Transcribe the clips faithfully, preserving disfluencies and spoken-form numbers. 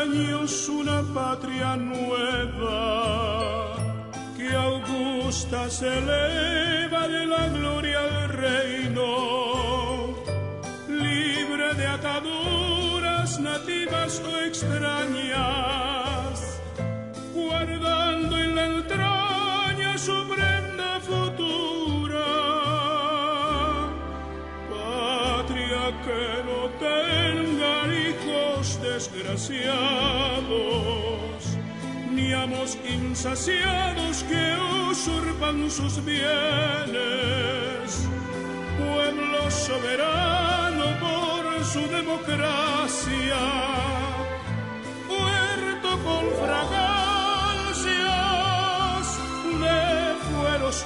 años una patria nueva que augusta se eleva de la gloria al reino, libre de ataduras nativas o extrañas, guardando en la entraña su prenda futura, patria que no tenga hijos desgraciados, ni amos insaciados que usurpan sus bienes, pueblo soberano por su democracia, puerto con fragancias de fueros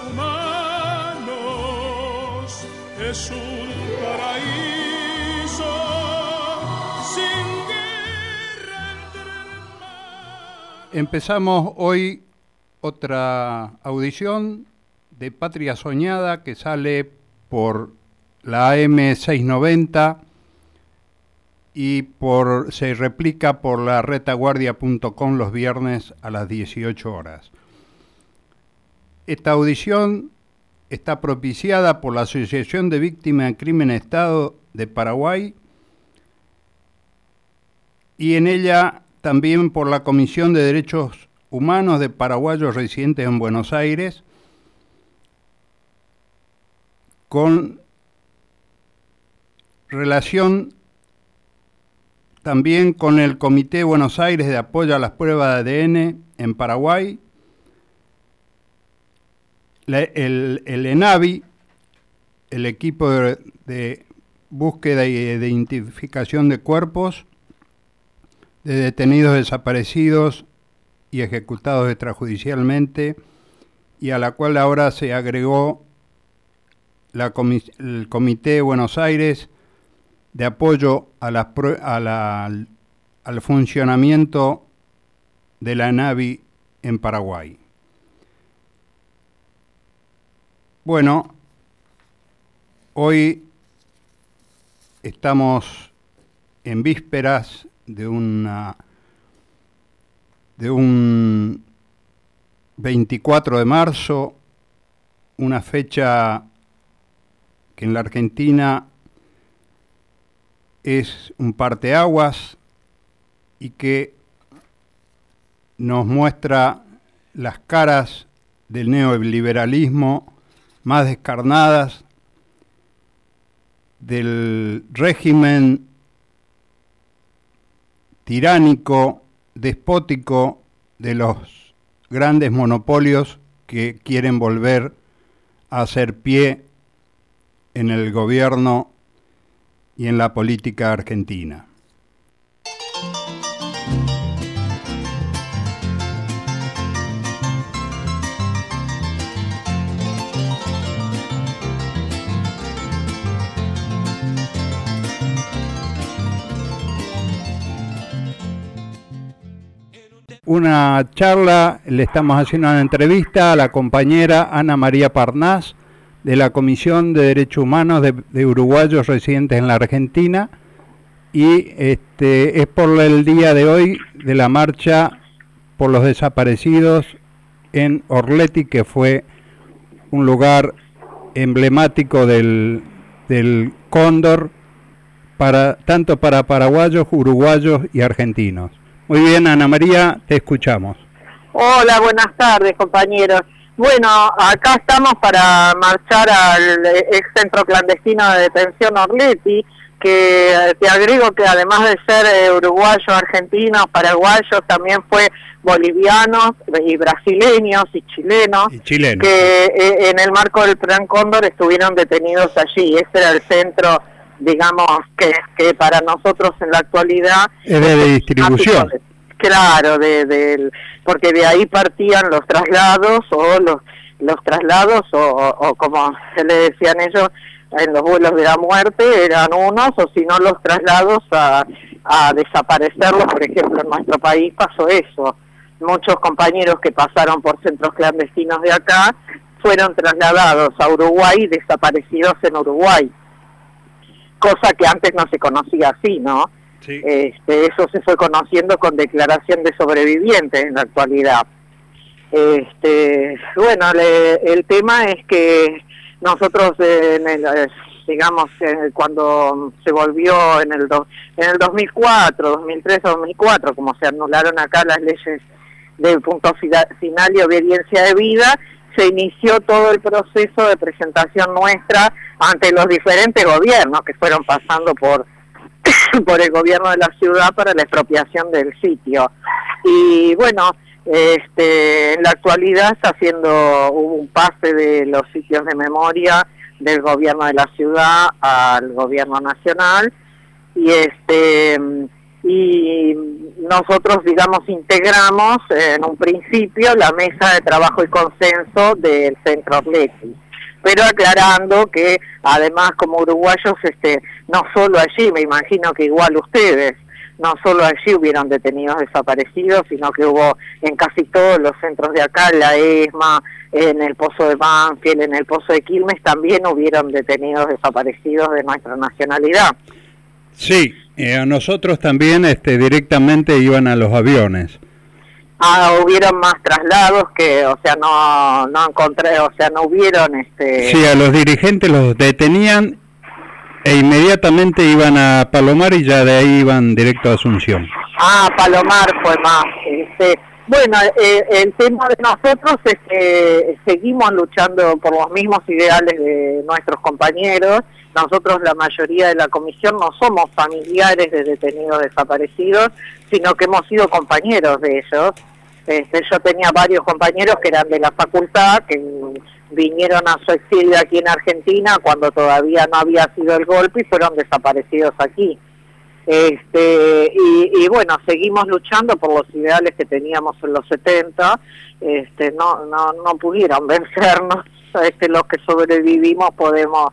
humanos, es un paraíso sin guerra entre el mar. Empezamos hoy otra audición de Patria Soñada que sale por la A M seiscientos noventa y por, se replica por la retaguardia punto com los viernes a las dieciocho horas. Esta audición está propiciada por la Asociación de Víctimas de Crimen de Estado de Paraguay y en ella también por la Comisión de Derechos Humanos de Paraguayos Residentes en Buenos Aires, con relación también con el Comité de Buenos Aires de Apoyo a las Pruebas de A D N en Paraguay, la, el, el ENAVI, el equipo de, de búsqueda y de identificación de cuerpos de detenidos desaparecidos y ejecutados extrajudicialmente, y a la cual ahora se agregó la comis- el Comité de Buenos Aires de apoyo a la, a la, al funcionamiento de la ENAVI en Paraguay. Bueno, hoy estamos en vísperas de una de un veinticuatro de marzo, una fecha que en la Argentina es un parteaguas y que nos muestra las caras del neoliberalismo más descarnadas, del régimen tiránico, despótico de los grandes monopolios que quieren volver a hacer pie en el gobierno y en la política argentina. Una charla, le estamos haciendo una entrevista a la compañera Ana María Parnás, de la Comisión de Derechos Humanos de, de Uruguayos Residentes en la Argentina, y este es por el día de hoy de la marcha por los desaparecidos en Orleti, que fue un lugar emblemático del, del Cóndor, para, tanto para paraguayos, uruguayos y argentinos. Muy bien, Ana María, te escuchamos. Hola, buenas tardes, compañeros. Bueno, acá estamos para marchar al ex centro clandestino de detención Orleti, que te agrego que además de ser eh, uruguayos, argentinos, paraguayos, también fue bolivianos y brasileños y chilenos, y chilenos. que eh, en el marco del Plan Cóndor estuvieron detenidos allí. Ese era el centro, digamos, que, que para nosotros en la actualidad es de, de distribución. Claro, de, de, porque de ahí partían los traslados o los los traslados o, o, o como se le decían ellos en los vuelos de la muerte, eran unos, o si no los traslados a, a desaparecerlos. Por ejemplo, en nuestro país pasó eso. Muchos compañeros que pasaron por centros clandestinos de acá fueron trasladados a Uruguay y desaparecidos en Uruguay, cosa que antes no se conocía así, ¿no? Sí. Este, eso se fue conociendo con declaración de sobrevivientes en la actualidad. Este, bueno, le, el tema es que nosotros eh, en el, digamos eh, cuando se volvió en el do, en el dos mil cuatro, dos mil tres, dos mil cuatro, como se anularon acá las leyes de punto final y obediencia de vida, se inició todo el proceso de presentación nuestra ante los diferentes gobiernos que fueron pasando por por el gobierno de la ciudad para la expropiación del sitio. Y bueno, este, en la actualidad está haciendo un pase de los sitios de memoria del gobierno de la ciudad al gobierno nacional, y este y nosotros, digamos, integramos en un principio la mesa de trabajo y consenso del Centro Atleti, pero aclarando que además como uruguayos, este, no solo allí, me imagino que igual ustedes, no solo allí hubieron detenidos desaparecidos, sino que hubo en casi todos los centros de acá, en la ESMA, en el Pozo de Banfield, en el Pozo de Quilmes, también hubieron detenidos desaparecidos de nuestra nacionalidad. Sí, eh, a nosotros también este, directamente iban a los aviones. Ah, hubieron más traslados que, o sea, no no encontré, o sea, no hubieron este... Sí, a los dirigentes los detenían e inmediatamente iban a Palomar y ya de ahí iban directo a Asunción. Ah, Palomar fue más. Este, bueno, eh, el tema de nosotros es que seguimos luchando por los mismos ideales de nuestros compañeros. Nosotros, la mayoría de la comisión, no somos familiares de detenidos desaparecidos, sino que hemos sido compañeros de ellos. Este, yo tenía varios compañeros que eran de la facultad, que vinieron a su exilio aquí en Argentina cuando todavía no había sido el golpe y fueron desaparecidos aquí. Este, y, y bueno, seguimos luchando por los ideales que teníamos en los setenta, este, no, no, no pudieron vencernos. Este, los que sobrevivimos podemos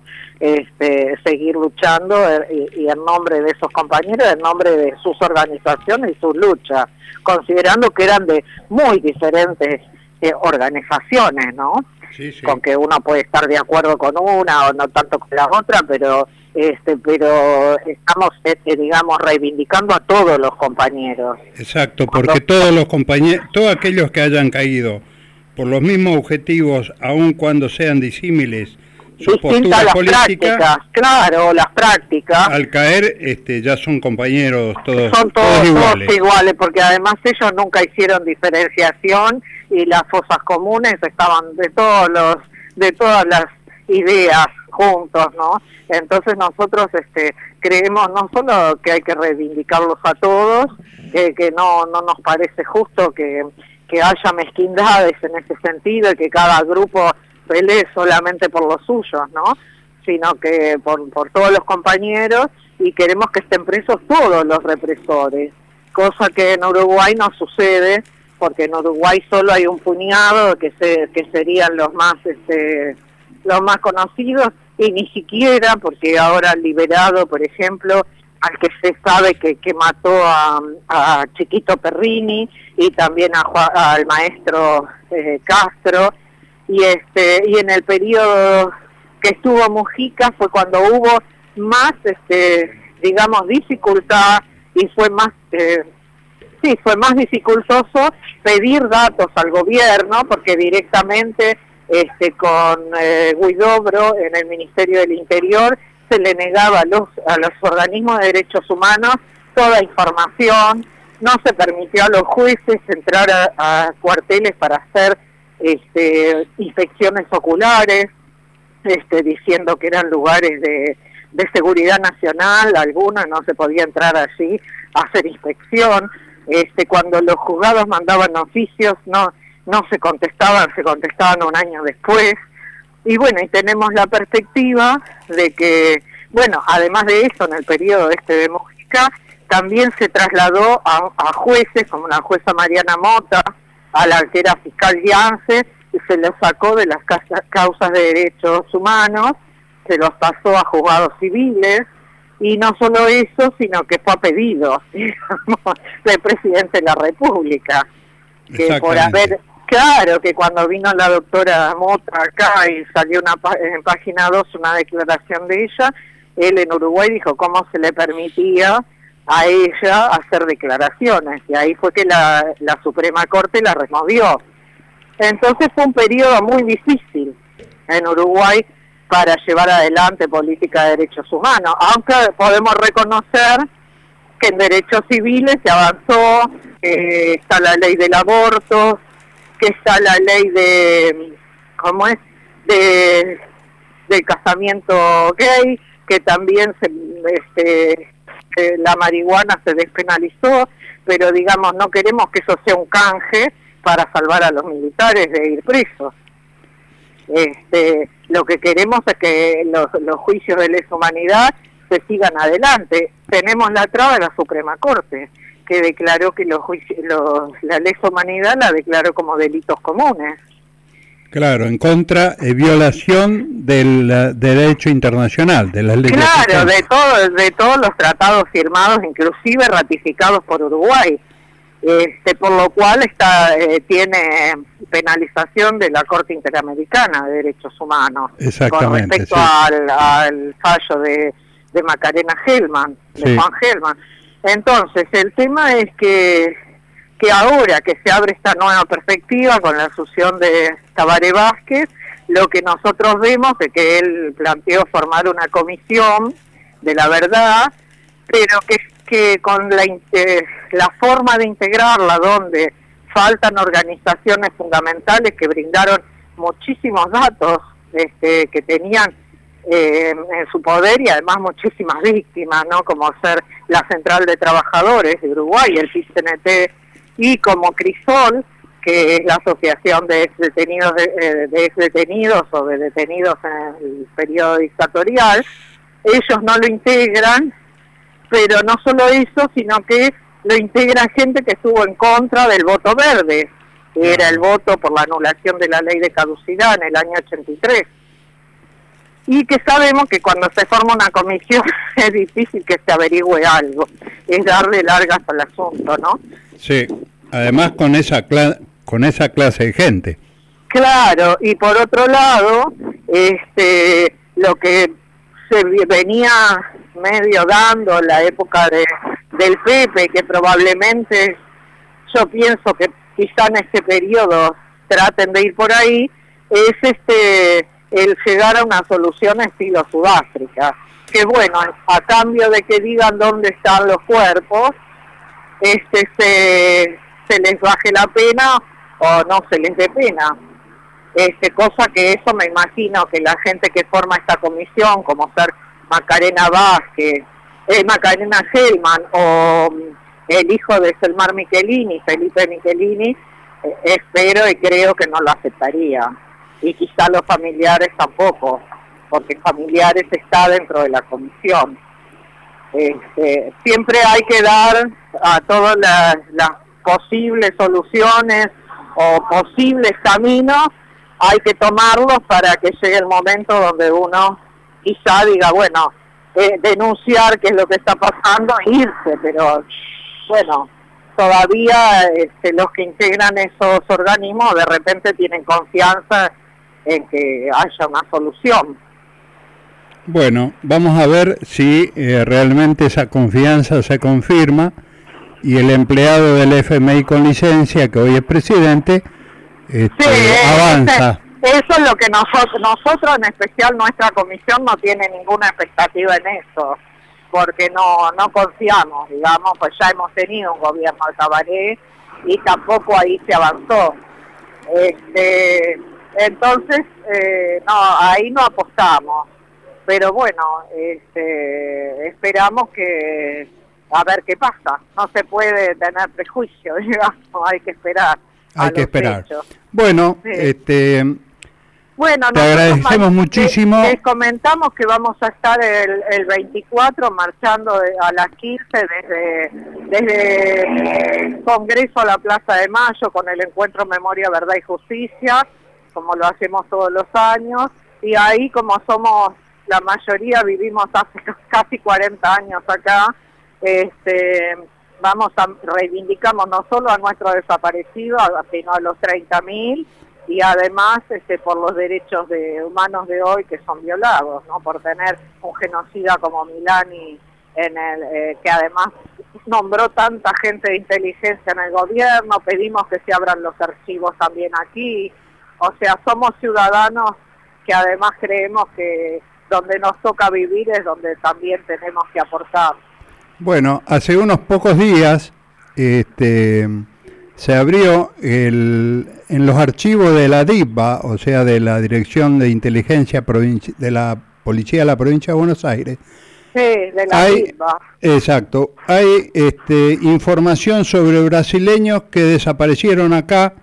este, seguir luchando y, y en nombre de esos compañeros, en nombre de sus organizaciones y sus luchas, considerando que eran de muy diferentes eh, organizaciones, ¿no? Sí, sí. Con que uno puede estar de acuerdo con una o no tanto con la otra, pero este, pero estamos, este, digamos, reivindicando a todos los compañeros. Exacto, porque todos los compañeros, todos aquellos que hayan caído por los mismos objetivos, aun cuando sean disímiles sus posturas las políticas, prácticas, claro, las prácticas, al caer este, ya son compañeros todos, son todos, todos iguales. todos iguales, porque además ellos nunca hicieron diferenciación y las fosas comunes estaban de todos los, de todas las ideas juntos, ¿no? Entonces nosotros este, creemos no solo que hay que reivindicarlos a todos, eh, que no, no nos parece justo que que haya mezquindades en ese sentido y que cada grupo pelee solamente por los suyos, ¿no? Sino que por, por todos los compañeros, y queremos que estén presos todos los represores, cosa que en Uruguay no sucede, porque en Uruguay solo hay un puñado que se, que serían los más este los más conocidos, y ni siquiera, porque ahora han liberado, por ejemplo, al que se sabe que, que mató a, a Chiquito Perrini y también a Juan, al maestro eh, Castro, y este y en el periodo que estuvo Mujica fue cuando hubo más este digamos dificultad y fue más eh, sí fue más dificultoso pedir datos al gobierno, porque directamente este con eh, Huidobro en el Ministerio del Interior se le negaba a los, a los organismos de derechos humanos toda información, no se permitió a los jueces entrar a, a cuarteles para hacer este, inspecciones oculares, este, diciendo que eran lugares de, de seguridad nacional, algunos no se podía entrar allí a hacer inspección, este, cuando los juzgados mandaban oficios no, no se contestaban, se contestaban un año después. Y bueno, y tenemos la perspectiva de que, bueno, además de eso, en el periodo este de Mujica, también se trasladó a, a jueces, como la jueza Mariana Mota, a la que era fiscal Yance, y se los sacó de las causas de derechos humanos, se los pasó a juzgados civiles, y no solo eso, sino que fue a pedido, digamos, del presidente de la República, que por haber... Claro, que cuando vino la doctora Mota acá y salió una en página dos una declaración de ella, él en Uruguay dijo cómo se le permitía a ella hacer declaraciones, y ahí fue que la, la Suprema Corte la removió. Entonces fue un periodo muy difícil en Uruguay para llevar adelante política de derechos humanos, aunque podemos reconocer que en derechos civiles se avanzó, que está la ley del aborto, que está la ley de, ¿cómo es?, de, del casamiento gay, que también se, este, eh, la marihuana se despenalizó, pero digamos, no queremos que eso sea un canje para salvar a los militares de ir presos. Este, lo que queremos es que los, los juicios de lesa humanidad se sigan adelante. Tenemos la traba de la Suprema Corte, que declaró que los juicios, los, la lesa humanidad la declaró como delitos comunes. Claro, en contra, eh, violación del uh, derecho internacional, de las leyes. Claro, de, todo, de todos los tratados firmados, inclusive ratificados por Uruguay. Este, por lo cual está eh, tiene penalización de la Corte Interamericana de Derechos Humanos. Exactamente, con respecto sí. al, al fallo de, de Macarena Gelman, de sí. Juan Gelman. Entonces, el tema es que, que ahora que se abre esta nueva perspectiva con la asunción de Tabaré Vázquez, lo que nosotros vemos es que él planteó formar una comisión de la verdad, pero que que con la, eh, la forma de integrarla, donde faltan organizaciones fundamentales que brindaron muchísimos datos este, que tenían eh, en su poder, y además muchísimas víctimas, ¿no?, como ser la Central de Trabajadores de Uruguay, el P I C N T, y como Crisol, que es la Asociación de Ex Detenidos, de, eh, de ex detenidos o de detenidos en el periodo dictatorial. Ellos no lo integran, pero no solo eso, sino que lo integra gente que estuvo en contra del voto verde, que era el voto por la anulación de la ley de caducidad en el año ochenta y tres. Y que sabemos que cuando se forma una comisión es difícil que se averigüe algo, es darle largas al asunto, ¿no? Sí, además con esa, cla con esa clase de gente. Claro, y por otro lado, este, lo que se venía medio dando la época de del Pepe, que probablemente yo pienso que quizá en este periodo traten de ir por ahí, es este el llegar a una solución estilo Sudáfrica, que bueno, a cambio de que digan dónde están los cuerpos, este se, se les baje la pena o no se les dé pena. Este, cosa que eso me imagino que la gente que forma esta comisión, como ser Macarena Vázquez, eh, Macarena Gelman o el hijo de Selmar Michelini, Felipe Michelini, eh, espero y creo que no lo aceptaría. Y quizá los familiares tampoco, porque familiares está dentro de la comisión. Este, siempre hay que dar a todas las, las posibles soluciones o posibles caminos, hay que tomarlos para que llegue el momento donde uno quizá diga, bueno, eh, denunciar qué es lo que está pasando e irse, pero bueno, todavía este, los que integran esos organismos de repente tienen confianza en que haya una solución. Bueno, vamos a ver si eh, realmente esa confianza se confirma y el empleado del F M I con licencia, que hoy es presidente, este, sí, avanza. Ese, eso es lo que nosotros, nosotros en especial nuestra comisión no tiene ninguna expectativa en eso, porque no no confiamos, digamos, pues ya hemos tenido un gobierno de Tabaré y tampoco ahí se avanzó. Este, entonces, eh, no, ahí no apostamos, pero bueno, este, esperamos que a ver qué pasa. No se puede tener prejuicio, digamos, hay que esperar. Hay que esperar. Hechos. Bueno, sí. este, bueno, te agradecemos más, muchísimo. Les comentamos que vamos a estar el, el veinticuatro marchando de, a las quince desde, desde el Congreso a la Plaza de Mayo con el encuentro Memoria, Verdad y Justicia, como lo hacemos todos los años, y ahí como somos la mayoría, vivimos hace casi cuarenta años acá, este vamos a reivindicamos no solo a nuestros desaparecidos, sino a los treinta mil, y además este por los derechos de humanos de hoy que son violados, ¿no? Por tener un genocida como Milani en el eh, que además nombró tanta gente de inteligencia en el gobierno, pedimos que se abran los archivos también aquí, o sea, somos ciudadanos que además creemos que donde nos toca vivir es donde también tenemos que aportar. Bueno, hace unos pocos días este, se abrió el, en los archivos de la D I P A, o sea, de la Dirección de Inteligencia Provinci- de la Policía de la Provincia de Buenos Aires. Sí, de la hay, D I P A. Exacto. Hay este, información sobre brasileños que desaparecieron acá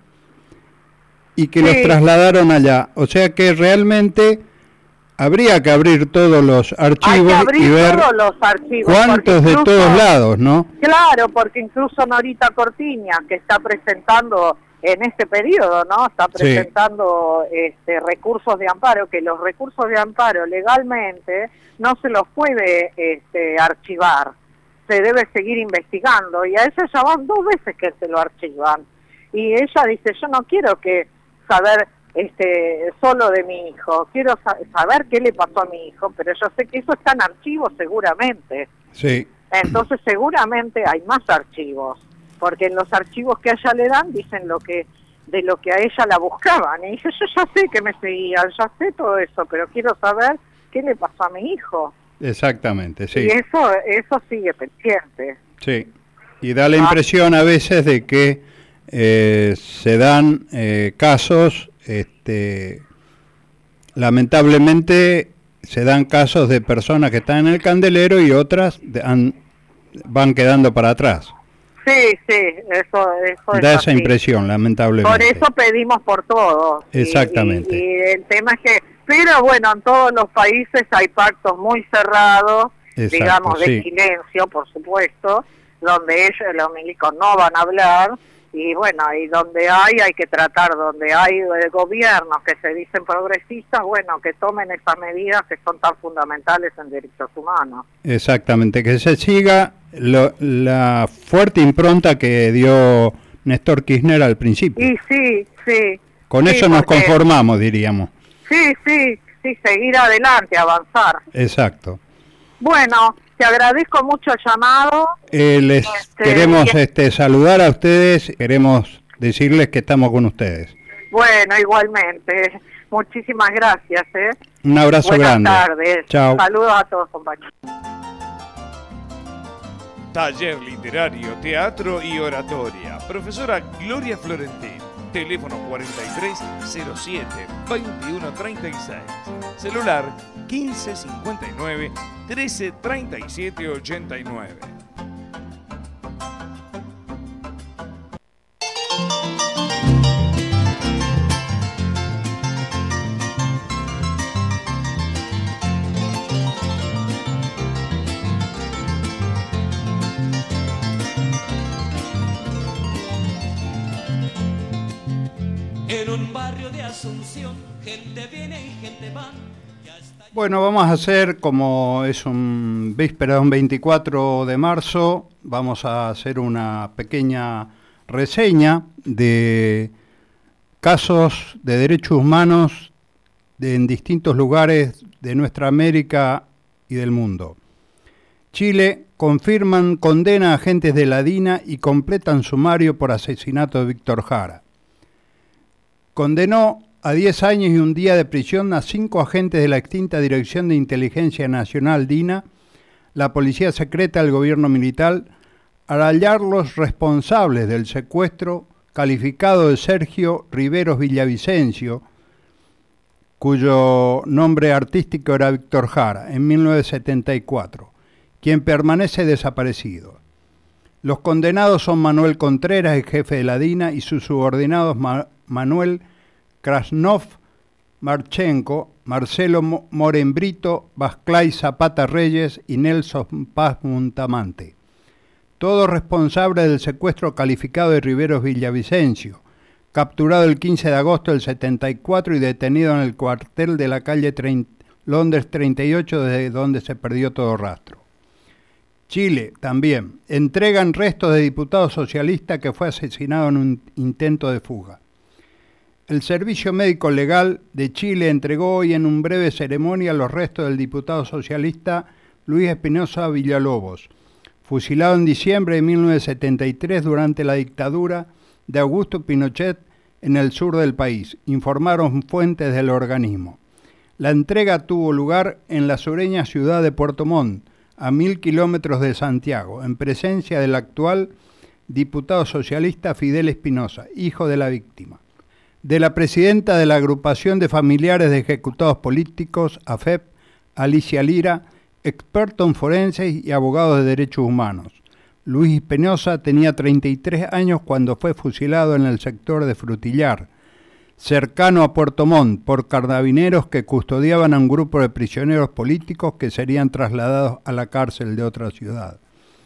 y que sí. los trasladaron allá. O sea que realmente habría que abrir todos los archivos y ver todos los archivos, cuántos incluso, de todos lados, ¿no? Claro, porque incluso Norita Cortiña, que está presentando en este periodo, ¿no? Está presentando sí. este, recursos de amparo, que los recursos de amparo legalmente no se los puede este, archivar, se debe seguir investigando, y a ella ya van dos veces que se lo archivan. Y ella dice, yo no quiero que saber este solo de mi hijo, quiero sa- saber qué le pasó a mi hijo, pero yo sé que eso está en archivos seguramente. Sí. Entonces seguramente hay más archivos, porque en los archivos que a ella le dan dicen lo que de lo que a ella la buscaban. Y dije, yo ya sé que me seguían, ya sé todo eso, pero quiero saber qué le pasó a mi hijo. Exactamente, sí. Y eso, eso sigue pendiente. Sí, y da la impresión a veces de que eh, se dan eh, casos, este, lamentablemente se dan casos de personas que están en el candelero y otras de, han, van quedando para atrás. Sí, sí, eso, eso da es esa así. impresión, lamentablemente. Por eso pedimos por todo. Exactamente. Y, y, y el tema es que, pero bueno, en todos los países hay pactos muy cerrados, Exacto, digamos, de sí. silencio, por supuesto, donde ellos, los milicos, no van a hablar, y bueno, y donde hay, hay que tratar, donde hay eh, gobiernos que se dicen progresistas, bueno, que tomen esas medidas que son tan fundamentales en derechos humanos. Exactamente, que se siga lo, la fuerte impronta que dio Néstor Kirchner al principio. Y sí, sí. Con sí, eso nos porque, conformamos, diríamos. Sí, sí, sí, seguir adelante, avanzar. Exacto. Bueno, te agradezco mucho el llamado. Eh, les este, queremos y... este, saludar a ustedes, queremos decirles que estamos con ustedes. Bueno, igualmente. Muchísimas gracias. ¿eh? Un abrazo Buenas grande. Buenas tardes. Chao. Saludos a todos, compañeros. Taller literario, teatro y oratoria. Profesora Gloria Florentín. Teléfono cuarenta y tres cero siete veintiuno treinta y seis. Celular quince cincuenta y nueve trece treinta y siete ochenta y nueve. En un barrio de Asunción, gente viene y gente va. Bueno, vamos a hacer, como es un víspera de un veinticuatro de marzo, vamos a hacer una pequeña reseña de casos de derechos humanos de, en distintos lugares de nuestra América y del mundo. Chile confirman condena a agentes de la D I N A y completan sumario por asesinato de Víctor Jara. Condenó a diez años y un día de prisión a cinco agentes de la extinta Dirección de Inteligencia Nacional D I N A, la Policía Secreta del Gobierno Militar, al hallarlos responsables del secuestro calificado de Sergio Riveros Villavicencio, cuyo nombre artístico era Víctor Jara, en mil novecientos setenta y cuatro, quien permanece desaparecido. Los condenados son Manuel Contreras, el jefe de la D I N A, y sus subordinados Ma- Manuel Krasnov Marchenko, Marcelo Morembrito, Vasclay Zapata Reyes y Nelson Paz Muntamante. Todos responsables del secuestro calificado de Riveros Villavicencio, capturado el quince de agosto del setenta y cuatro y detenido en el cuartel de la calle treinta, Londres treinta y ocho, desde donde se perdió todo rastro. Chile, también, entregan restos de diputado socialista que fue asesinado en un intento de fuga. El Servicio Médico Legal de Chile entregó hoy en una breve ceremonia los restos del diputado socialista Luis Espinosa Villalobos, fusilado en diciembre de mil novecientos setenta y tres durante la dictadura de Augusto Pinochet en el sur del país, informaron fuentes del organismo. La entrega tuvo lugar en la sureña ciudad de Puerto Montt, a mil kilómetros de Santiago, en presencia del actual diputado socialista Fidel Espinosa, hijo de la víctima, de la presidenta de la Agrupación de Familiares de Ejecutados Políticos, A F E P, Alicia Lira, experto en forenses y abogado de derechos humanos. Luis Espinosa tenía treinta y tres años cuando fue fusilado en el sector de Frutillar, cercano a Puerto Montt, por carabineros que custodiaban a un grupo de prisioneros políticos que serían trasladados a la cárcel de otra ciudad.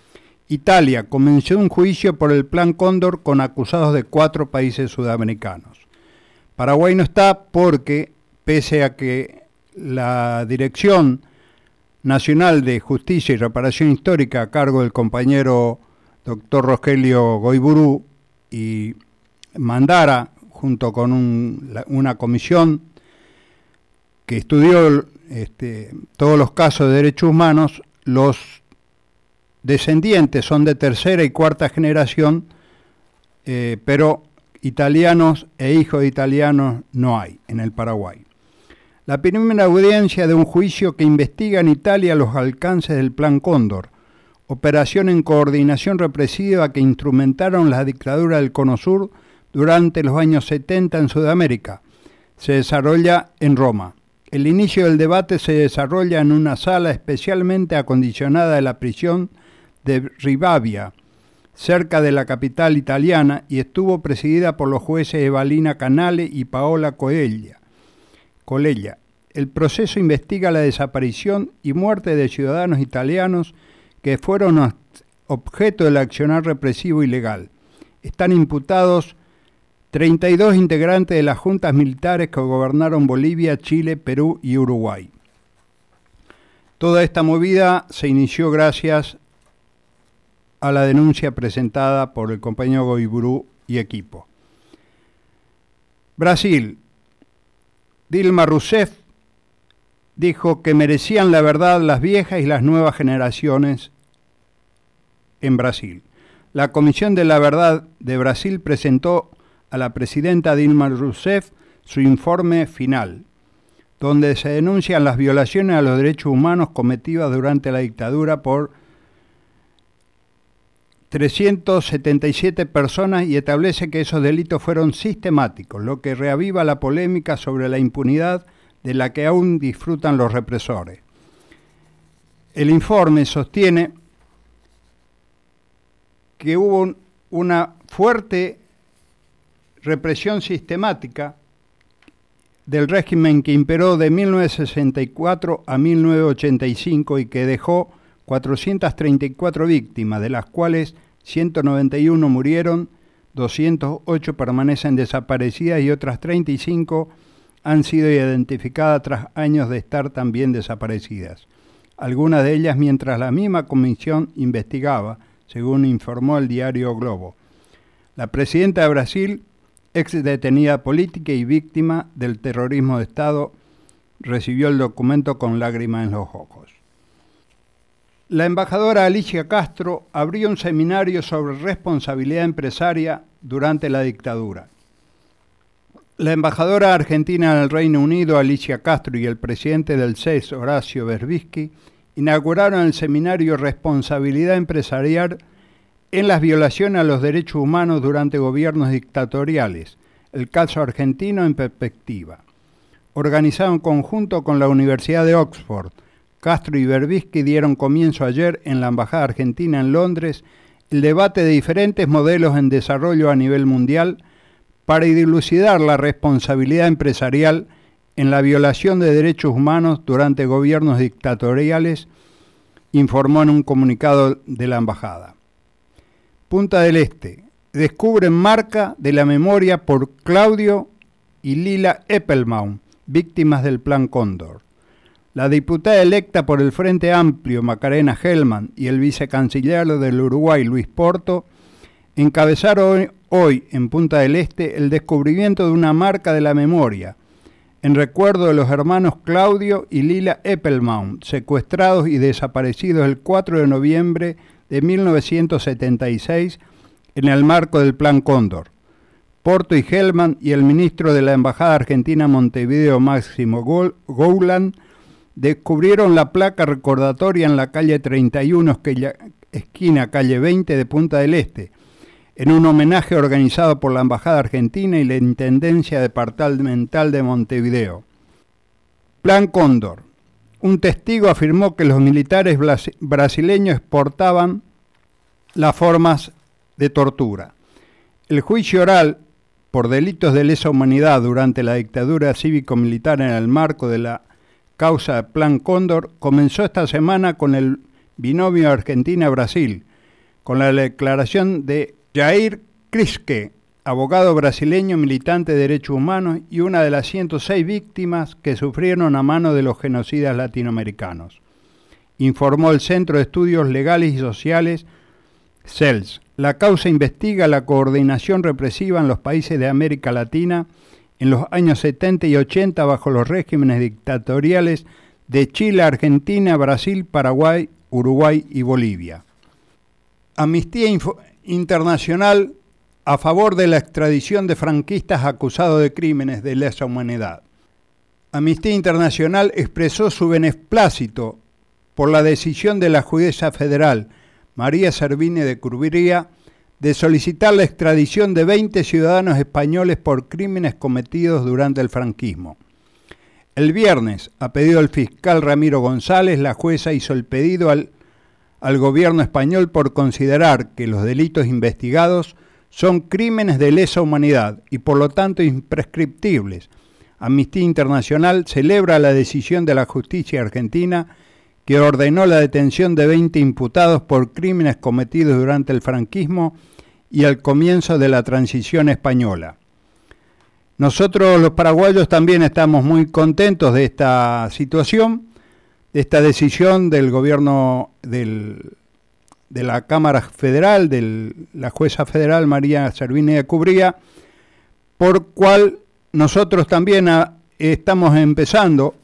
Italia comenzó un juicio por el Plan Cóndor con acusados de cuatro países sudamericanos. Paraguay no está porque, pese a que la Dirección Nacional de Justicia y Reparación Histórica, a cargo del compañero doctor Rogelio Goiburu, y mandara, junto con un, la, una comisión que estudió este, todos los casos de derechos humanos, los descendientes son de tercera y cuarta generación, eh, pero italianos e hijos de italianos no hay en el Paraguay. La primera audiencia de un juicio que investiga en Italia los alcances del Plan Cóndor, operación en coordinación represiva que instrumentaron la dictadura del Cono Sur durante los años setenta en Sudamérica, se desarrolla en Roma. El inicio del debate se desarrolla en una sala especialmente acondicionada de la prisión de Rivadavia, cerca de la capital italiana, y estuvo presidida por los jueces Evalina Canale y Paola Coella. Colella. El proceso investiga la desaparición y muerte de ciudadanos italianos que fueron objeto del accionar represivo ilegal. Están imputados treinta y dos integrantes de las juntas militares que gobernaron Bolivia, Chile, Perú y Uruguay. Toda esta movida se inició gracias a la denuncia presentada por el compañero Goiburu y equipo. Brasil. Dilma Rousseff dijo que merecían la verdad las viejas y las nuevas generaciones en Brasil. La Comisión de la Verdad de Brasil presentó a la presidenta Dilma Rousseff su informe final, donde se denuncian las violaciones a los derechos humanos cometidas durante la dictadura por trescientas setenta y siete personas y establece que esos delitos fueron sistemáticos, lo que reaviva la polémica sobre la impunidad de la que aún disfrutan los represores. El informe sostiene que hubo un, una fuerte represión sistemática del régimen que imperó de mil novecientos sesenta y cuatro a mil novecientos ochenta y cinco y que dejó cuatrocientas treinta y cuatro víctimas, de las cuales ciento noventa y uno murieron, doscientas ocho permanecen desaparecidas y otras treinta y cinco han sido identificadas tras años de estar también desaparecidas. Algunas de ellas mientras la misma comisión investigaba, según informó el diario Globo. La presidenta de Brasil, ex detenida política y víctima del terrorismo de Estado, recibió el documento con lágrimas en los ojos. La embajadora Alicia Castro abrió un seminario sobre responsabilidad empresaria durante la dictadura. La embajadora argentina en el Reino Unido, Alicia Castro, y el presidente del C E S, Horacio Berbisky, inauguraron el seminario Responsabilidad Empresarial en las violaciones a los derechos humanos durante gobiernos dictatoriales, el caso argentino en perspectiva. Organizado en conjunto con la Universidad de Oxford, Castro y Berbisky dieron comienzo ayer en la Embajada Argentina en Londres el debate de diferentes modelos en desarrollo a nivel mundial para dilucidar la responsabilidad empresarial en la violación de derechos humanos durante gobiernos dictatoriales, informó en un comunicado de la Embajada. Punta del Este. Descubren marca de la memoria por Claudio y Lila Eppelbaum, víctimas del Plan Cóndor. La diputada electa por el Frente Amplio, Macarena Hellman, y el vicecanciller del Uruguay, Luis Porto, encabezaron hoy, hoy en Punta del Este el descubrimiento de una marca de la memoria, en recuerdo de los hermanos Claudio y Lila Eppelbaum, secuestrados y desaparecidos el cuatro de noviembre de mil novecientos setenta y seis en el marco del Plan Cóndor. Porto y Hellman y el ministro de la Embajada Argentina en Montevideo, Máximo Gouland, descubrieron la placa recordatoria en la calle treinta y uno, esquina calle veinte de Punta del Este, en un homenaje organizado por la Embajada Argentina y la Intendencia Departamental de Montevideo. Plan Cóndor. Un testigo afirmó que los militares brasileños exportaban las formas de tortura. El juicio oral por delitos de lesa humanidad durante la dictadura cívico-militar en el marco de la causa Plan Cóndor comenzó esta semana con el binomio Argentina-Brasil, con la declaración de Jair Kriske, abogado brasileño militante de derechos humanos y una de las ciento seis víctimas que sufrieron a mano de los genocidas latinoamericanos, informó el Centro de Estudios Legales y Sociales, C E L S. La causa investiga la coordinación represiva en los países de América Latina en los años setenta y ochenta bajo los regímenes dictatoriales de Chile, Argentina, Brasil, Paraguay, Uruguay y Bolivia. Amnistía Info- Internacional a favor de la extradición de franquistas acusados de crímenes de lesa humanidad. Amnistía Internacional expresó su beneplácito por la decisión de la jueza federal María Servini de Curvía de solicitar la extradición de veinte ciudadanos españoles por crímenes cometidos durante el franquismo. El viernes, a pedido del fiscal Ramiro González, la jueza hizo el pedido al, al gobierno español por considerar que los delitos investigados son crímenes de lesa humanidad y por lo tanto imprescriptibles. Amnistía Internacional celebra la decisión de la justicia argentina que ordenó la detención de veinte imputados por crímenes cometidos durante el franquismo y al comienzo de la transición española. Nosotros los paraguayos también estamos muy contentos de esta situación, de esta decisión del gobierno del, de la Cámara Federal, de la jueza federal María Servini de Curvía, por cual nosotros también a, estamos empezando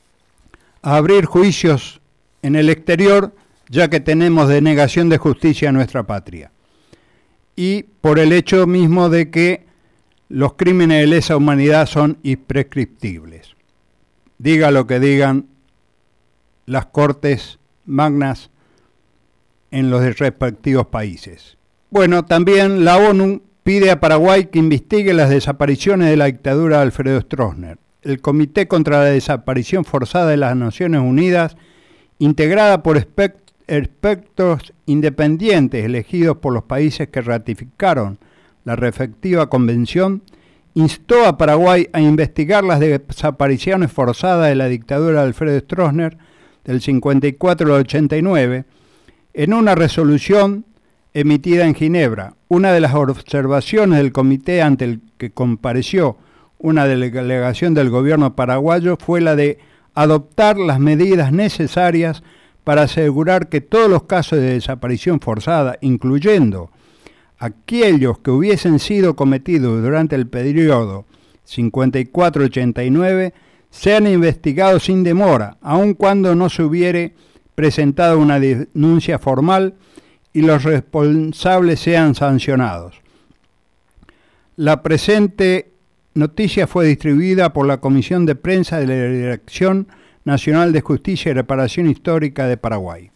a abrir juicios en el exterior, ya que tenemos denegación de justicia en nuestra patria. Y por el hecho mismo de que los crímenes de lesa humanidad son imprescriptibles. Diga lo que digan las cortes magnas en los respectivos países. Bueno, también la ONU pide a Paraguay que investigue las desapariciones de la dictadura de Alfredo Stroessner. El Comité contra la Desaparición Forzada de las Naciones Unidas, integrada por expertos independientes elegidos por los países que ratificaron la respectiva convención, instó a Paraguay a investigar las desapariciones forzadas de la dictadura de Alfredo Stroessner del cincuenta y cuatro al ochenta y nueve en una resolución emitida en Ginebra. Una de las observaciones del comité ante el que compareció una delegación del gobierno paraguayo fue la de adoptar las medidas necesarias para asegurar que todos los casos de desaparición forzada, incluyendo aquellos que hubiesen sido cometidos durante el periodo cincuenta y cuatro a ochenta y nueve, sean investigados sin demora, aun cuando no se hubiere presentado una denuncia formal y los responsables sean sancionados. La presente noticia fue distribuida por la Comisión de Prensa de la Dirección Nacional de Justicia y Reparación Histórica de Paraguay.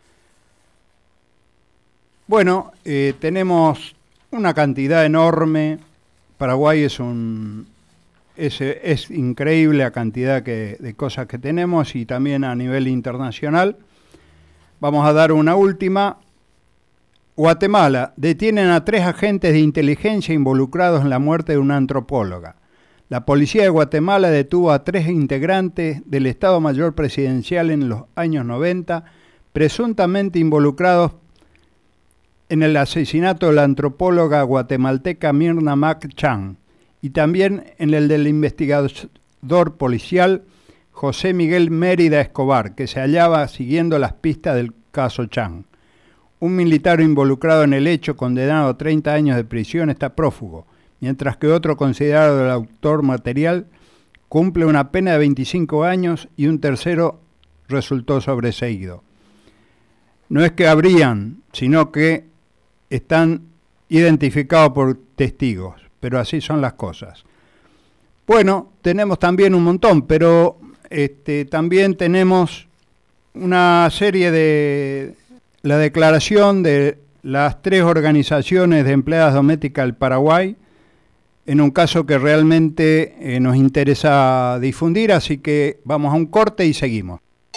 Bueno, eh, tenemos una cantidad enorme. Paraguay es un es, es increíble la cantidad que, de cosas que tenemos y también a nivel internacional. Vamos a dar una última. Guatemala. Detienen a tres agentes de inteligencia involucrados en la muerte de una antropóloga. La policía de Guatemala detuvo a tres integrantes del Estado Mayor Presidencial en los años noventa, presuntamente involucrados en el asesinato de la antropóloga guatemalteca Mirna Mac Chan y también en el del investigador policial José Miguel Mérida Escobar, que se hallaba siguiendo las pistas del caso Chan. Un militar involucrado en el hecho, condenado a treinta años de prisión, está prófugo, mientras que otro considerado el autor material cumple una pena de veinticinco años y un tercero resultó sobreseído. No es que habrían, sino que están identificados por testigos, pero así son las cosas. Bueno, tenemos también un montón, pero este, también tenemos una serie de la declaración de las tres organizaciones de empleadas domésticas del Paraguay, en un caso que realmente eh, nos interesa difundir, así que vamos a un corte y seguimos.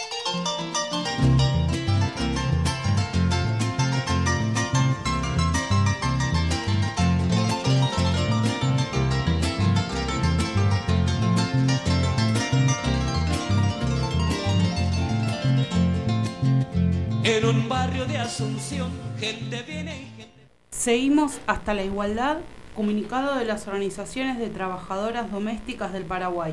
En un barrio de Asunción, gente viene y gente... Seguimos hasta la igualdad, comunicado de las organizaciones de trabajadoras domésticas del Paraguay.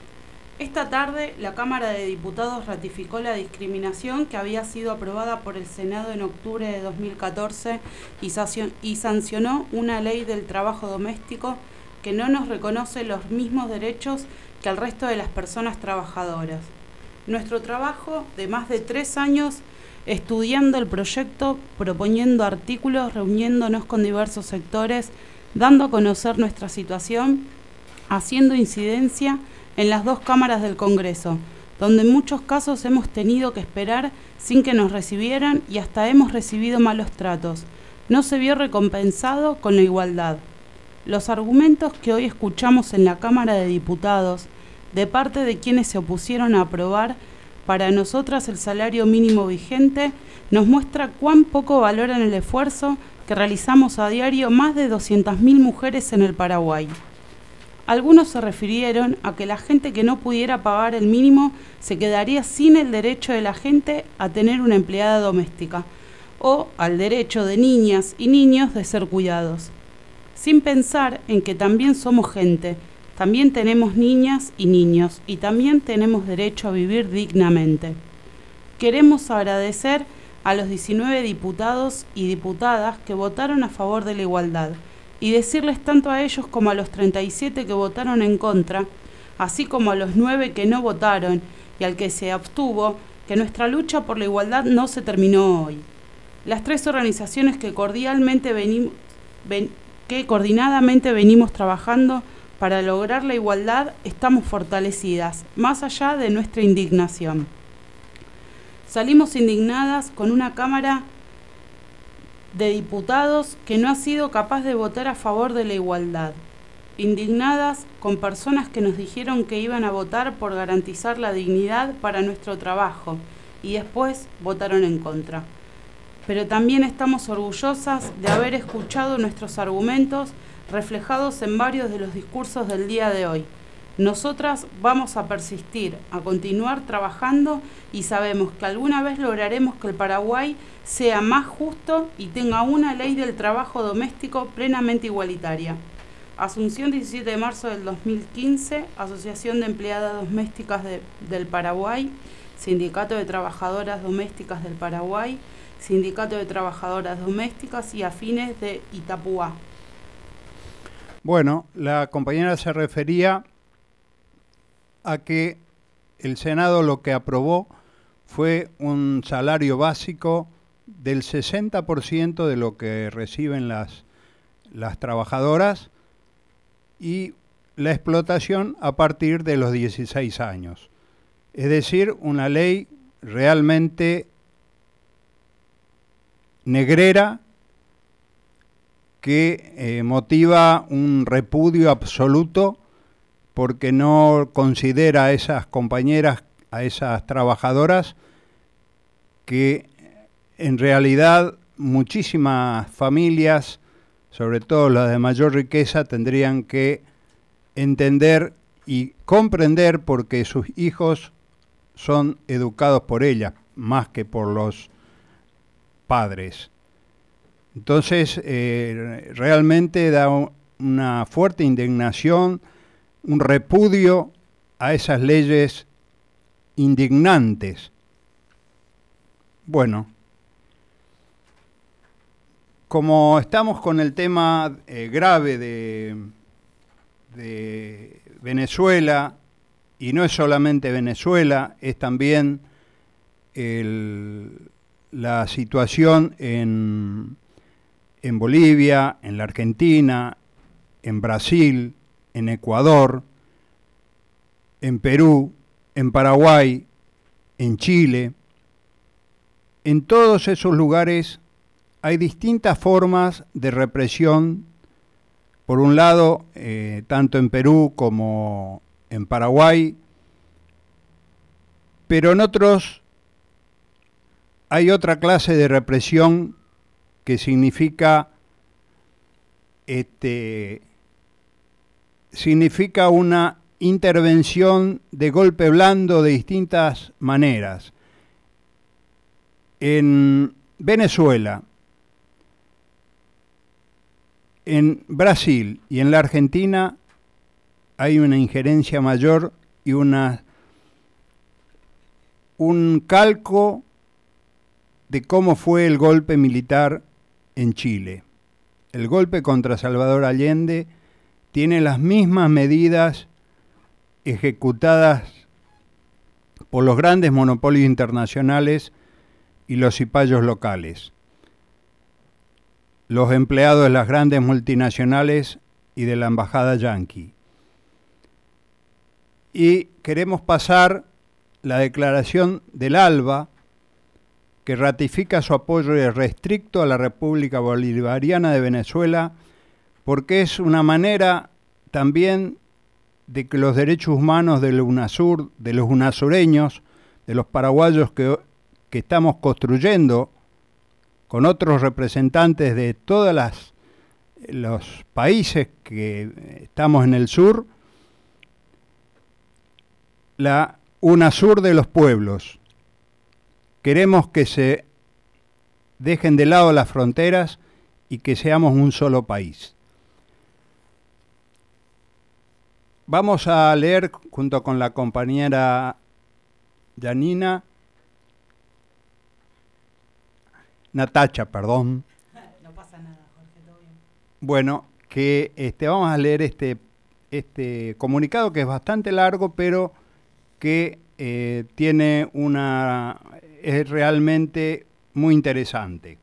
Esta tarde, la Cámara de Diputados ratificó la discriminación que había sido aprobada por el Senado en octubre de dos mil catorce y sancionó una ley del trabajo doméstico que no nos reconoce los mismos derechos que al resto de las personas trabajadoras. Nuestro trabajo de más de tres años estudiando el proyecto, proponiendo artículos, reuniéndonos con diversos sectores, dando a conocer nuestra situación, haciendo incidencia en las dos cámaras del Congreso, donde en muchos casos hemos tenido que esperar sin que nos recibieran y hasta hemos recibido malos tratos. No se vio recompensado con la igualdad. Los argumentos que hoy escuchamos en la Cámara de Diputados, de parte de quienes se opusieron a aprobar para nosotras el salario mínimo vigente, nos muestra cuán poco valoran el esfuerzo que realizamos a diario más de doscientas mil mujeres en el Paraguay. Algunos se refirieron a que la gente que no pudiera pagar el mínimo se quedaría sin el derecho de la gente a tener una empleada doméstica o al derecho de niñas y niños de ser cuidados, sin pensar en que también somos gente. También tenemos niñas y niños y también tenemos derecho a vivir dignamente. Queremos agradecer a los diecinueve diputados y diputadas que votaron a favor de la igualdad y decirles tanto a ellos como a los treinta y siete que votaron en contra, así como a los nueve que no votaron y al que se abstuvo, que nuestra lucha por la igualdad no se terminó hoy. Las tres organizaciones que cordialmente venimos, ven, que coordinadamente venimos trabajando para lograr la igualdad estamos fortalecidas, más allá de nuestra indignación. Salimos indignadas con una Cámara de Diputados que no ha sido capaz de votar a favor de la igualdad. Indignadas con personas que nos dijeron que iban a votar por garantizar la dignidad para nuestro trabajo y después votaron en contra. Pero también estamos orgullosas de haber escuchado nuestros argumentos reflejados en varios de los discursos del día de hoy. Nosotras vamos a persistir, a continuar trabajando y sabemos que alguna vez lograremos que el Paraguay sea más justo y tenga una ley del trabajo doméstico plenamente igualitaria. Asunción, diecisiete de marzo del dos mil quince, Asociación de Empleadas Domésticas de, del Paraguay, Sindicato de Trabajadoras Domésticas del Paraguay, Sindicato de Trabajadoras Domésticas y Afines de Itapuá. Bueno, la compañera se refería a que el Senado lo que aprobó fue un salario básico del sesenta por ciento de lo que reciben las, las trabajadoras y la explotación a partir de los dieciséis años. Es decir, una ley realmente negrera que eh, motiva un repudio absoluto porque no considera a esas compañeras, a esas trabajadoras, que en realidad muchísimas familias, sobre todo las de mayor riqueza, tendrían que entender y comprender porque sus hijos son educados por ellas, más que por los padres. Entonces, eh, realmente da una fuerte indignación, un repudio a esas leyes indignantes. Bueno, como estamos con el tema eh, grave de, de Venezuela y no es solamente Venezuela, es también el, la situación en, en Bolivia, en la Argentina, en Brasil, en Ecuador, en Perú, en Paraguay, en Chile. En todos esos lugares hay distintas formas de represión. Por un lado, eh, tanto en Perú como en Paraguay, pero en otros hay otra clase de represión que significa, este, significa una intervención de golpe blando de distintas maneras. En Venezuela, en Brasil y en la Argentina hay una injerencia mayor y una, un calco de cómo fue el golpe militar en Chile. El golpe contra Salvador Allende tiene las mismas medidas ejecutadas por los grandes monopolios internacionales y los cipayos locales, los empleados de las grandes multinacionales y de la embajada yanqui. Y queremos pasar la declaración del ALBA, que ratifica su apoyo irrestricto a la República Bolivariana de Venezuela, porque es una manera también de que los derechos humanos del UNASUR, de los unasureños, de los paraguayos que, que estamos construyendo con otros representantes de todos las, los países que estamos en el sur, la UNASUR de los pueblos. Queremos que se dejen de lado las fronteras y que seamos un solo país. Vamos a leer junto con la compañera Janina, Natacha, perdón. No pasa nada, Jorge, todo bien. Bueno, que este, vamos a leer este, este comunicado que es bastante largo, pero que eh, tiene una, es realmente muy interesante.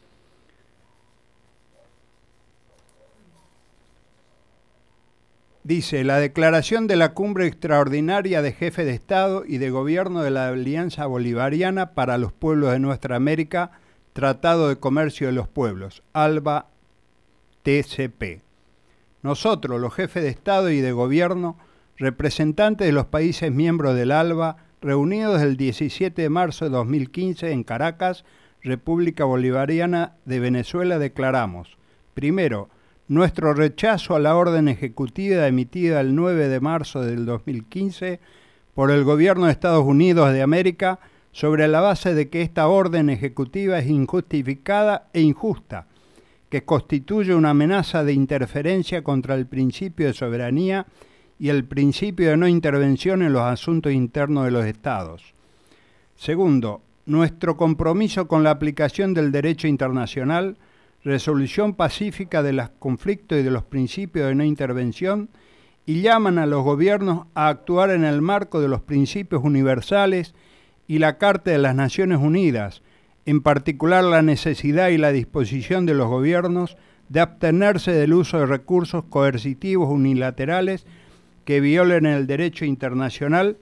Dice, la declaración de la cumbre extraordinaria de jefe de Estado y de Gobierno de la Alianza Bolivariana para los Pueblos de Nuestra América, Tratado de Comercio de los Pueblos, ALBA T C P. Nosotros, los jefes de Estado y de Gobierno, representantes de los países miembros del ALBA, reunidos el diecisiete de marzo de dos mil quince en Caracas, República Bolivariana de Venezuela, declaramos, primero, nuestro rechazo a la orden ejecutiva emitida el nueve de marzo del dos mil quince por el Gobierno de Estados Unidos de América sobre la base de que esta orden ejecutiva es injustificada e injusta, que constituye una amenaza de interferencia contra el principio de soberanía y el principio de no intervención en los asuntos internos de los Estados. Segundo, nuestro compromiso con la aplicación del derecho internacional, resolución pacífica de los conflictos y de los principios de no intervención, y llaman a los gobiernos a actuar en el marco de los principios universales y la Carta de las Naciones Unidas, en particular la necesidad y la disposición de los gobiernos de abstenerse del uso de recursos coercitivos unilaterales que violen el derecho internacional.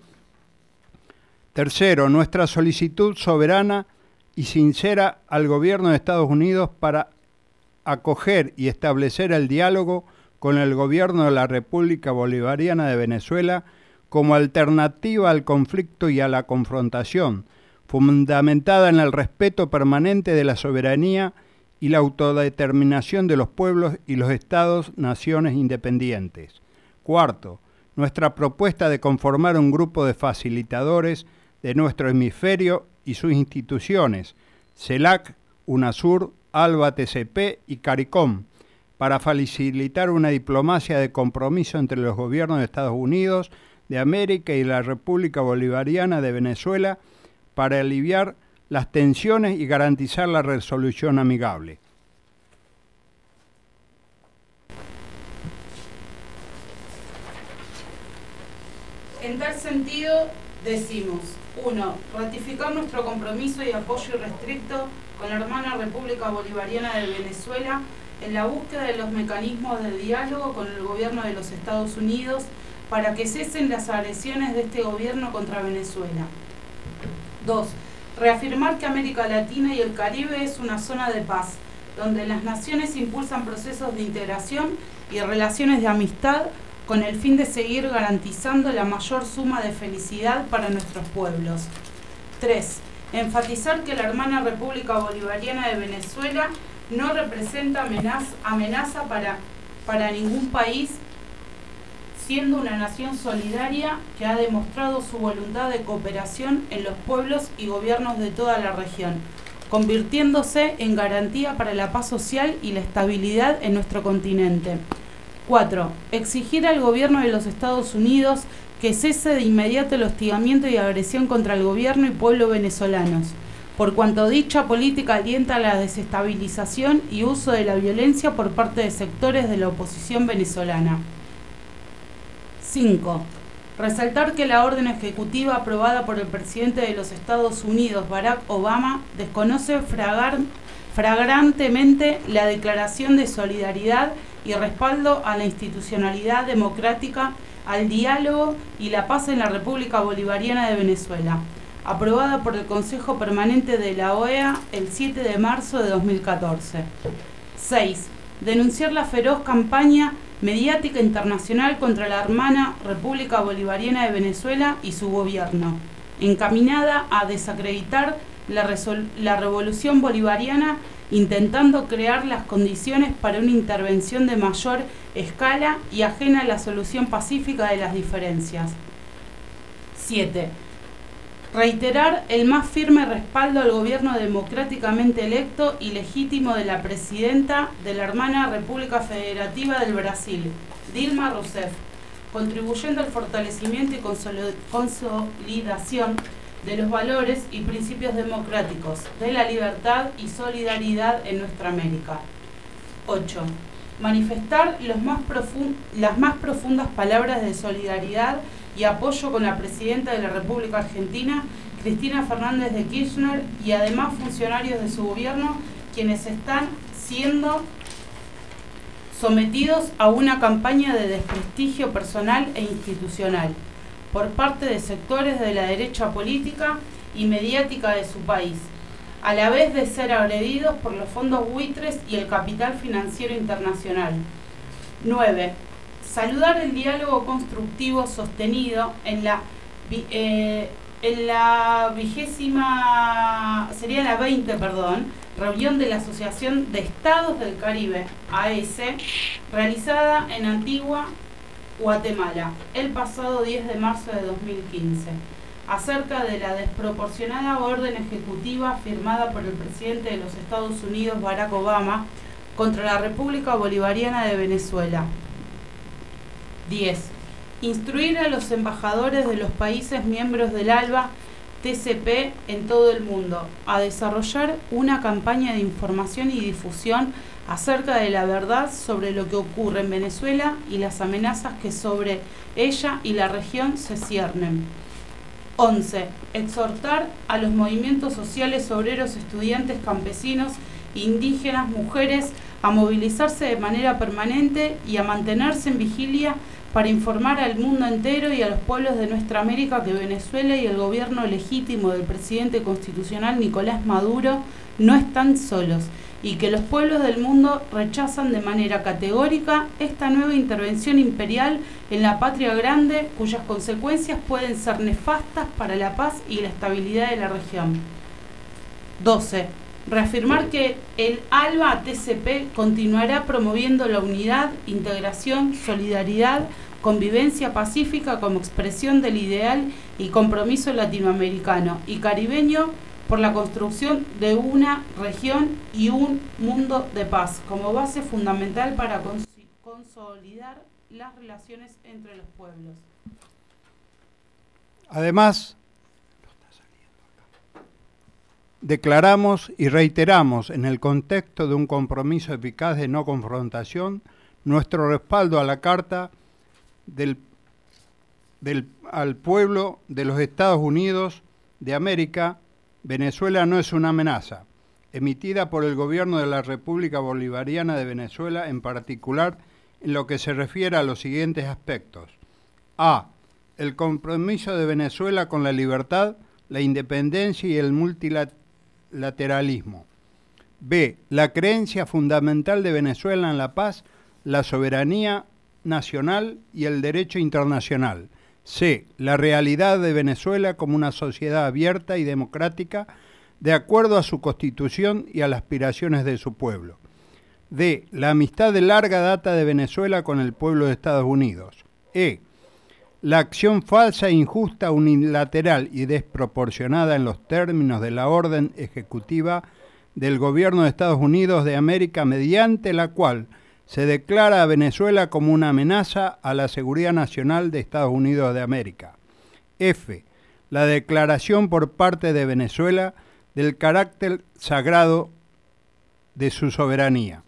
Tercero, nuestra solicitud soberana y sincera al gobierno de Estados Unidos para acoger y establecer el diálogo con el gobierno de la República Bolivariana de Venezuela como alternativa al conflicto y a la confrontación, fundamentada en el respeto permanente de la soberanía y la autodeterminación de los pueblos y los estados-naciones independientes. Cuarto, nuestra propuesta de conformar un grupo de facilitadores de nuestro hemisferio y sus instituciones, CELAC, UNASUR, ALBA T C P y CARICOM, para facilitar una diplomacia de compromiso entre los gobiernos de Estados Unidos de América y la República Bolivariana de Venezuela para aliviar las tensiones y garantizar la resolución amigable. En tal sentido, decimos, uno, ratificar nuestro compromiso y apoyo irrestricto con la hermana República Bolivariana de Venezuela en la búsqueda de los mecanismos de diálogo con el gobierno de los Estados Unidos para que cesen las agresiones de este gobierno contra Venezuela. Dos, reafirmar que América Latina y el Caribe es una zona de paz, donde las naciones impulsan procesos de integración y relaciones de amistad con el fin de seguir garantizando la mayor suma de felicidad para nuestros pueblos. Tres, enfatizar que la hermana República Bolivariana de Venezuela no representa amenaza, amenaza para, para ningún país, siendo una nación solidaria que ha demostrado su voluntad de cooperación en los pueblos y gobiernos de toda la región, convirtiéndose en garantía para la paz social y la estabilidad en nuestro continente. Cuatro. Exigir al gobierno de los Estados Unidos que cese de inmediato el hostigamiento y agresión contra el gobierno y pueblo venezolanos, por cuanto dicha política alienta la desestabilización y uso de la violencia por parte de sectores de la oposición venezolana. Cinco. Resaltar que la orden ejecutiva aprobada por el presidente de los Estados Unidos, Barack Obama, desconoce fragar, flagrantemente la declaración de solidaridad y respaldo a la institucionalidad democrática, al diálogo y la paz en la República Bolivariana de Venezuela, aprobada por el Consejo Permanente de la O E A el siete de marzo de dos mil catorce. Seis. Denunciar la feroz campaña mediática internacional contra la hermana República Bolivariana de Venezuela y su gobierno, encaminada a desacreditar la, resol- la revolución bolivariana, intentando crear las condiciones para una intervención de mayor escala y ajena a la solución pacífica de las diferencias. Siete. Reiterar el más firme respaldo al gobierno democráticamente electo y legítimo de la presidenta de la hermana República Federativa del Brasil, Dilma Rousseff, contribuyendo al fortalecimiento y consolidación de los valores y principios democráticos, de la libertad y solidaridad en nuestra América. Ocho. Manifestar los más profund- las más profundas palabras de solidaridad y apoyo con la presidenta de la República Argentina, Cristina Fernández de Kirchner, y además funcionarios de su gobierno, quienes están siendo sometidos a una campaña de desprestigio personal e institucional por parte de sectores de la derecha política y mediática de su país, a la vez de ser agredidos por los fondos buitres y el capital financiero internacional. Nueve. Saludar el diálogo constructivo sostenido en la eh, en la vigésima, sería la veinte, perdón, reunión de la Asociación de Estados del Caribe, A E C, realizada en Antigua, Guatemala, el pasado diez de marzo de dos mil quince, acerca de la desproporcionada orden ejecutiva firmada por el presidente de los Estados Unidos, Barack Obama, contra la República Bolivariana de Venezuela. diez. Instruir a los embajadores de los países miembros del ALBA T C P en todo el mundo a desarrollar una campaña de información y difusión acerca de la verdad sobre lo que ocurre en Venezuela y las amenazas que sobre ella y la región se ciernen. once. Exhortar a los movimientos sociales, obreros, estudiantes, campesinos, indígenas, mujeres, a movilizarse de manera permanente y a mantenerse en vigilia para informar al mundo entero y a los pueblos de nuestra América que Venezuela y el gobierno legítimo del presidente constitucional Nicolás Maduro no están solos y que los pueblos del mundo rechazan de manera categórica esta nueva intervención imperial en la patria grande, cuyas consecuencias pueden ser nefastas para la paz y la estabilidad de la región. doce. Reafirmar que el ALBA T C P continuará promoviendo la unidad, integración, solidaridad, convivencia pacífica como expresión del ideal y compromiso latinoamericano y caribeño por la construcción de una región y un mundo de paz como base fundamental para cons- consolidar las relaciones entre los pueblos. Además, declaramos y reiteramos, en el contexto de un compromiso eficaz de no confrontación, nuestro respaldo a la Carta del, del, al pueblo de los Estados Unidos de América, Venezuela no es una amenaza, emitida por el gobierno de la República Bolivariana de Venezuela, en particular en lo que se refiere a los siguientes aspectos. A. El compromiso de Venezuela con la libertad, la independencia y el multilateralismo. B. La creencia fundamental de Venezuela en la paz, la soberanía nacional y el derecho internacional. C. La realidad de Venezuela como una sociedad abierta y democrática de acuerdo a su constitución y a las aspiraciones de su pueblo. D. La amistad de larga data de Venezuela con el pueblo de Estados Unidos. E. La acción falsa, injusta, unilateral y desproporcionada en los términos de la orden ejecutiva del gobierno de Estados Unidos de América, mediante la cual se declara a Venezuela como una amenaza a la seguridad nacional de Estados Unidos de América. F. La declaración por parte de Venezuela del carácter sagrado de su soberanía.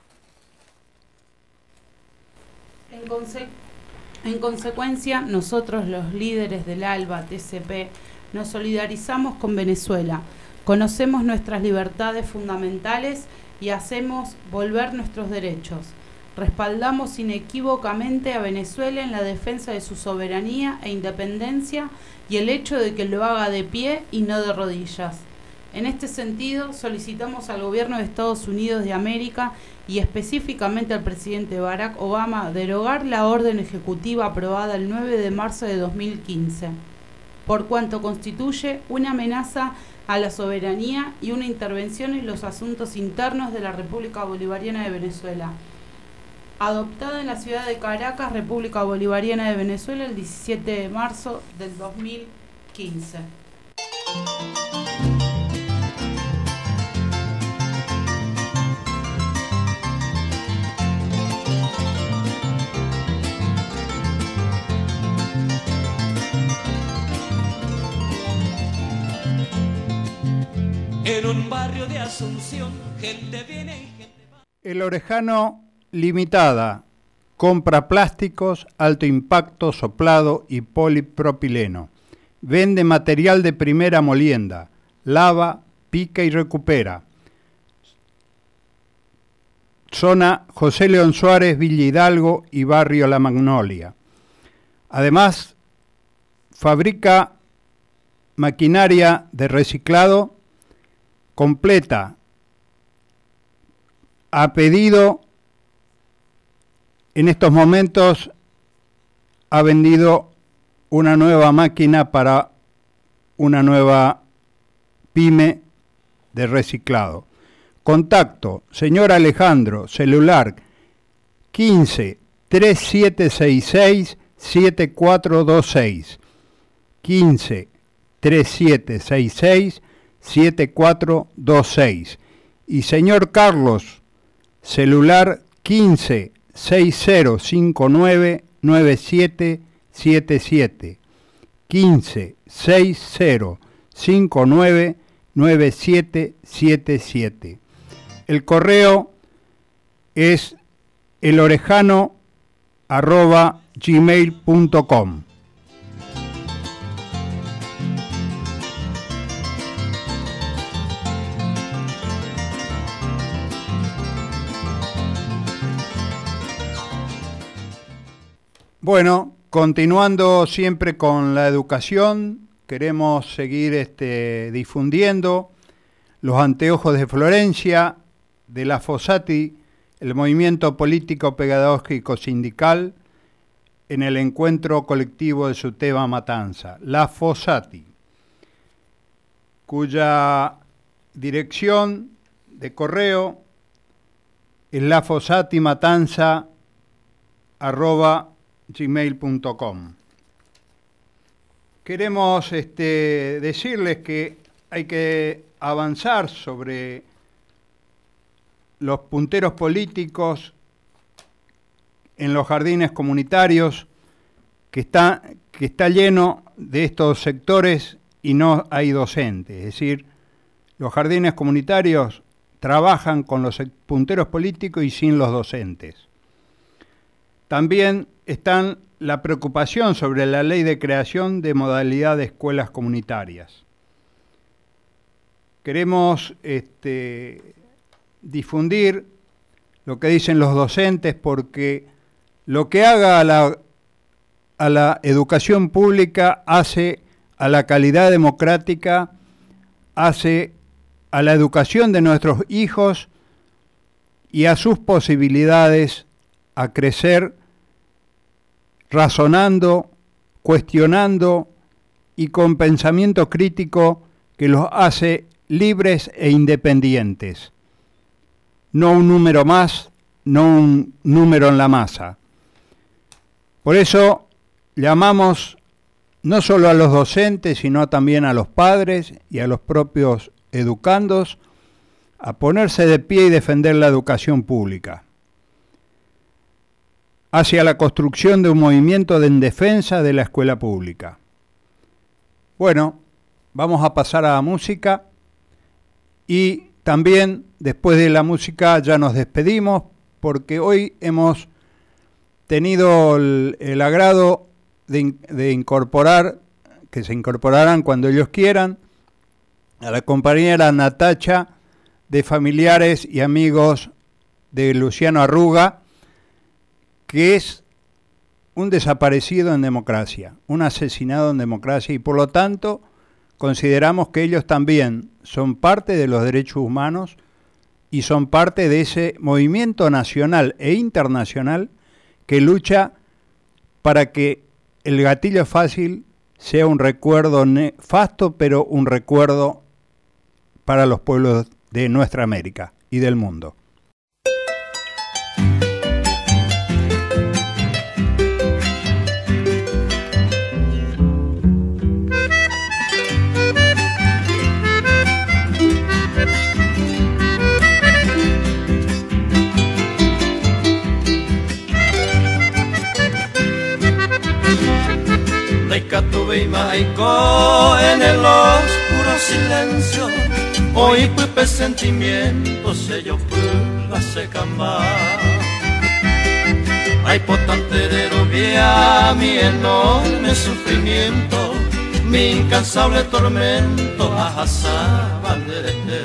En, conse- en consecuencia, nosotros los líderes del ALBA T C P nos solidarizamos con Venezuela, conocemos nuestras libertades fundamentales y hacemos volver nuestros derechos. Respaldamos inequívocamente a Venezuela en la defensa de su soberanía e independencia y el hecho de que lo haga de pie y no de rodillas. En este sentido, solicitamos al gobierno de Estados Unidos de América y específicamente al presidente Barack Obama derogar la orden ejecutiva aprobada el nueve de marzo de dos mil quince, por cuanto constituye una amenaza a la soberanía y una intervención en los asuntos internos de la República Bolivariana de Venezuela, adoptada en la ciudad de Caracas, República Bolivariana de Venezuela, el diecisiete de marzo del dos mil quince. En un barrio de Asunción, gente viene y gente va. El Orejano Limitada compra plásticos, alto impacto, soplado y polipropileno. Vende material de primera molienda, lava, pica y recupera. Zona José León Suárez, Villa Hidalgo y Barrio La Magnolia. Además, fabrica maquinaria de reciclado completa, a pedido. En estos momentos ha vendido una nueva máquina para una nueva pyme de reciclado. Contacto, señor Alejandro, celular quince, treinta y siete sesenta y seis, setenta y cuatro veintiséis. quince, treinta y siete sesenta y seis, setenta y cuatro veintiséis. Y señor Carlos, celular quince, sesenta cincuenta y nueve, noventa y siete setenta y siete. quince, sesenta cincuenta y nueve, noventa y siete setenta y siete. El correo es elorejano arroba gmail punto com. Bueno, continuando siempre con la educación, queremos seguir este, difundiendo los anteojos de Florencia, de la Fossati, el movimiento político pedagógico sindical, en el encuentro colectivo de su tema Matanza, la Fossati, cuya dirección de correo es lafossatimatanza arroba gmail punto com. Queremos este, decirles que hay que avanzar sobre los punteros políticos en los jardines comunitarios, que está, que está lleno de estos sectores y no hay docentes. Es decir, los jardines comunitarios trabajan con los punteros políticos y sin los docentes. También están la preocupación sobre la ley de creación de modalidad de escuelas comunitarias. Queremos este, difundir lo que dicen los docentes, porque lo que haga a la, a la educación pública hace a la calidad democrática, hace a la educación de nuestros hijos y a sus posibilidades a crecer razonando, cuestionando y con pensamiento crítico que los hace libres e independientes. No un número más, no un número en la masa. Por eso llamamos no solo a los docentes, sino también a los padres y a los propios educandos a ponerse de pie y defender la educación pública, hacia la construcción de un movimiento de en defensa de la escuela pública. Bueno, vamos a pasar a la música y también después de la música ya nos despedimos, porque hoy hemos tenido el, el agrado de, de incorporar, que se incorporarán cuando ellos quieran, a la compañera Natacha, de familiares y amigos de Luciano Arruga, que es un desaparecido en democracia, un asesinado en democracia, y por lo tanto consideramos que ellos también son parte de los derechos humanos y son parte de ese movimiento nacional e internacional que lucha para que el gatillo fácil sea un recuerdo nefasto, pero un recuerdo para los pueblos de nuestra América y del mundo. En el oscuro silencio, hoy pupe sentimientos se yo pupa se camba. Ay potenterero vía mi enorme sufrimiento, mi incansable tormento a hasaban de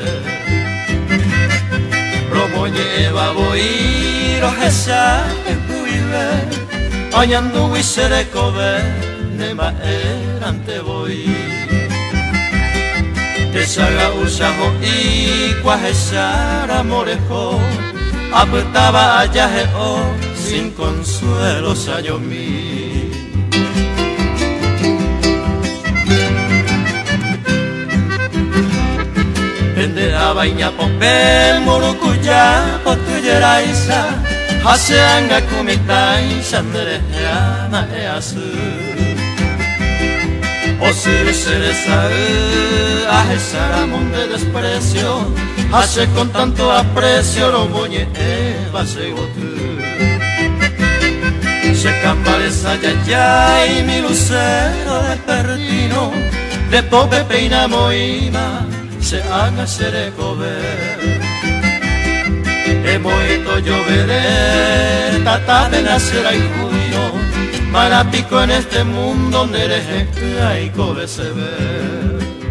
Robo lleva voy roja en puive, añando y seré cover. Nema erante voy te saga usajo y cuajezara morejo apretaba allá o sin consuelo sayo mi vende a baña popel murucuya potuyera isa haseanga kumitai sanderejana e azul o si se desae a esa de desprecio, hace con tanto aprecio lo moñe eva se gotu. Se cambareza ya ya y mi lucero de pertino, de pope peina moima, se haga seré cover. He moito lloveré, tata de nacer y junio, Marapico en este mundo donde eres hay cobe se ve.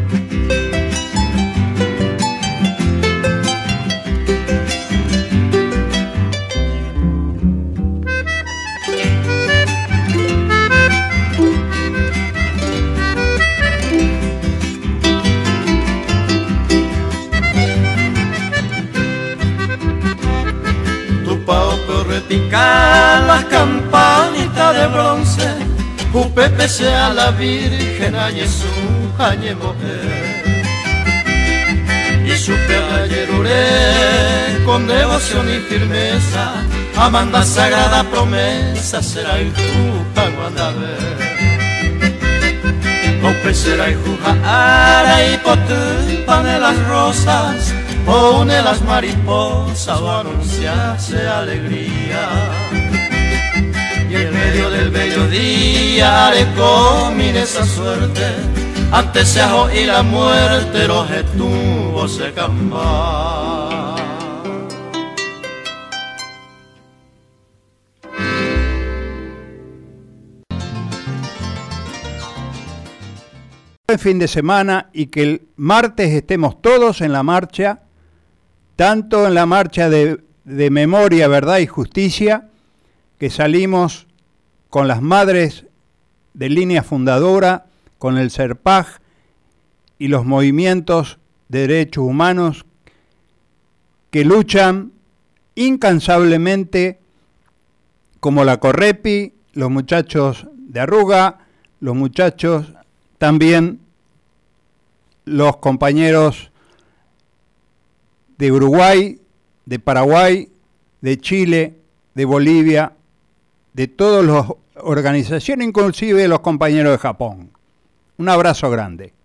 Tu pao repicar las campanitas de bronce, Upepe sea la Virgen, añe su añe mujer. Y su perayeruré con devoción y firmeza, amanda sagrada promesa, será el jupa guandabe. Upe será el juja ara y potupan de las rosas, o une las mariposas, o anunciarse alegría. Y en medio del bello día haré comir esa suerte, antes se ajo y la muerte los estuvo se camba. buen fin de semana y que el martes estemos todos en la marcha, tanto en la marcha de, de memoria, verdad y justicia, que salimos con las madres de línea fundadora, con el CERPAJ y los movimientos de derechos humanos que luchan incansablemente, como la Correpi, los muchachos de Arruga, los muchachos también, los compañeros de Uruguay, de Paraguay, de Chile, de Bolivia, de todas las organizaciones, inclusive los compañeros de Japón. Un abrazo grande.